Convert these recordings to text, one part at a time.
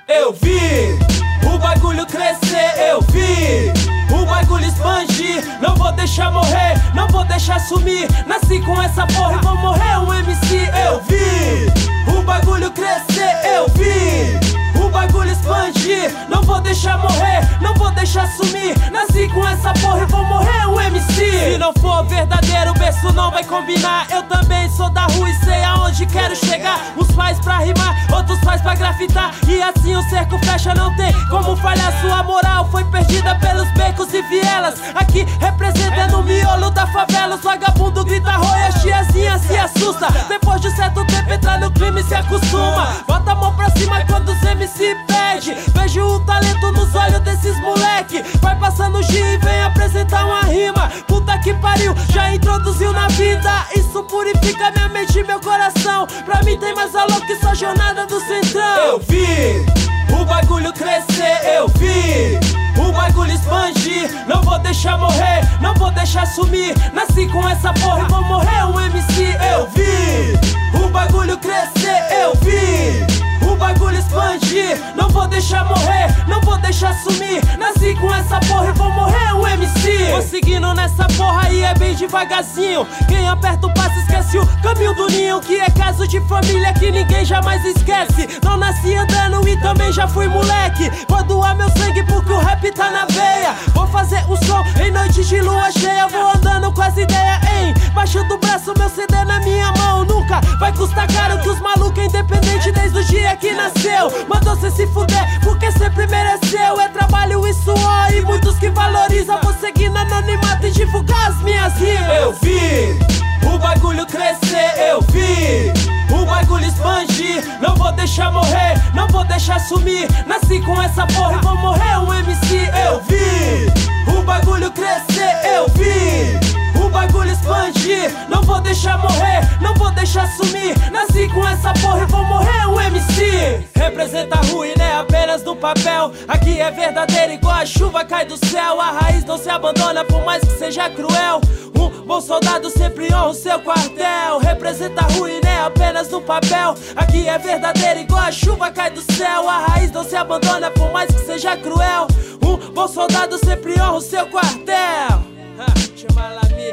Eu vi o bagulho crescer, eu vi o bagulho expandir. Não vou deixar morrer, não vou deixar sumir. Nasci com essa porra e vou morrer um MC. Eu vi o bagulho crescer, eu vi o bagulho expandir. Não vou deixar morrer, não vou deixar sumir. Nasci com essa porra e vou morrer um MC. Se não for verdadeiro, o berço não vai combinar. Eu também sou da rua e sei aonde quero chegar. Uns faz pra rimar, outros faz pra grafitar. E assim o cerco fecha, não tem como falhar. Sua moral foi perdida pelos becos e vielas. Aqui representando o miolo da favela. Os vagabundos grita roia, a tiazinha se assusta. Depois de certo tempo entra no crime e se acostuma. Bota a mão pra cima quando os MC pede. Vejo o talento nos olhos desses moleque. Vai passando o G e vem apresentar uma rima. Puta que pariu, já introduziu na vida. Isso purifica minha mente e meu coração. Pra mim tem mais valor que só jornada do Centrão. Eu vi o bagulho crescer, eu vi o bagulho expandir. Não vou deixar morrer, não vou deixar sumir. Nasci com essa porra e vou morrer um MC. Eu vi o bagulho crescer, eu vi o bagulho expandir. Não vou deixar morrer, não vou deixar sumir. Nasci com essa porra e vou morrer um MC. Vou seguindo nessa porra aí é bem devagarzinho. Quem aperta o passo esquece o caminho do ninho. Que é caso de família que ninguém jamais esquece. Não nasci andando e também já fui moleque. Vou doar meu sangue porque o rap tá na veia. Vou fazer um som em noite de lua cheia. Vou andando com as ideias embaixo do braço, meu CD na minha mão. Nunca vai custar caro que os malucos independente desde o dia que nasceu. Mandou cê se fuder porque sempre mereceu. É trabalho e suor e muitos que valorizam. Vou seguir no anonimato e divulgar as minhas rimas. Eu vi o bagulho crescer, eu vi o bagulho expandir. Não vou deixar morrer, não vou deixar sumir. Nasci com essa porra e vou morrer um MC. Eu vi o bagulho crescer, eu vi o bagulho expandir. Não vou deixar morrer, não vou deixar sumir. Nasci com essa porra e vou morrer um MC. Representa a rua e não é apenas no papel. Aqui é verdadeiro igual a chuva cai do céu. A raiz não se abandona por mais que seja cruel. Um bom soldado sempre honra o seu quartel. Representa a rua e não é apenas no papel. Aqui é verdadeiro igual a chuva cai do céu. A raiz não se abandona por mais que seja cruel. Um bom soldado sempre honra o seu quartel. Chama Lami,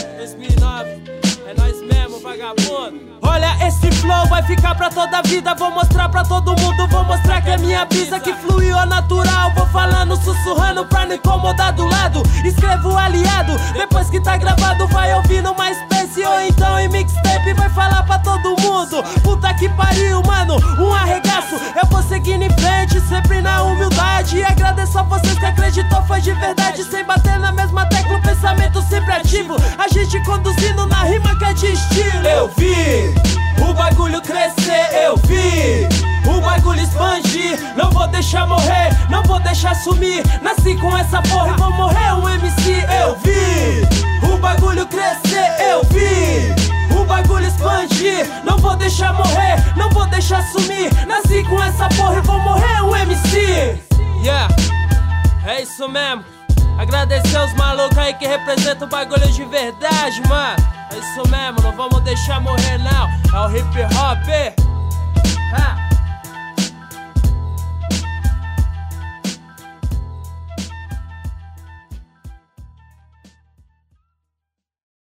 2009, é nós mesmo, vagabundo. Olha, esse flow vai ficar pra toda a vida. Vou mostrar pra todo mundo, vou mostrar que é minha brisa que fluiu é natural. Vou falando, sussurrando pra não incomodar do lado. Escrevo aliado, depois que tá gravado vai ouvir no MySpace ou então em mixtape. Vai falar pra todo mundo, puta que pariu, mano, um arregaço. Eu vou seguindo em frente, sempre na humildade. E agradeço a vocês que acreditou, foi de verdade. Sem bater na mesma tecla, o pensamento sempre ativo. A gente conduzindo na rima que é de estilo. Eu vi o bagulho crescer, eu vi o bagulho expandir. Não vou deixar morrer, não vou deixar sumir. Nasci com essa porra e vou morrer um MC. Eu vi o bagulho crescer, eu vi o bagulho expandir. Não vou deixar morrer, não vou deixar sumir. Nasci com essa porra e vou morrer um MC. Yeah, é isso mesmo. Agradecer os malucos aí que representam o bagulho de verdade, mano. É isso mesmo, não vamos deixar morrer não. É o hip hop.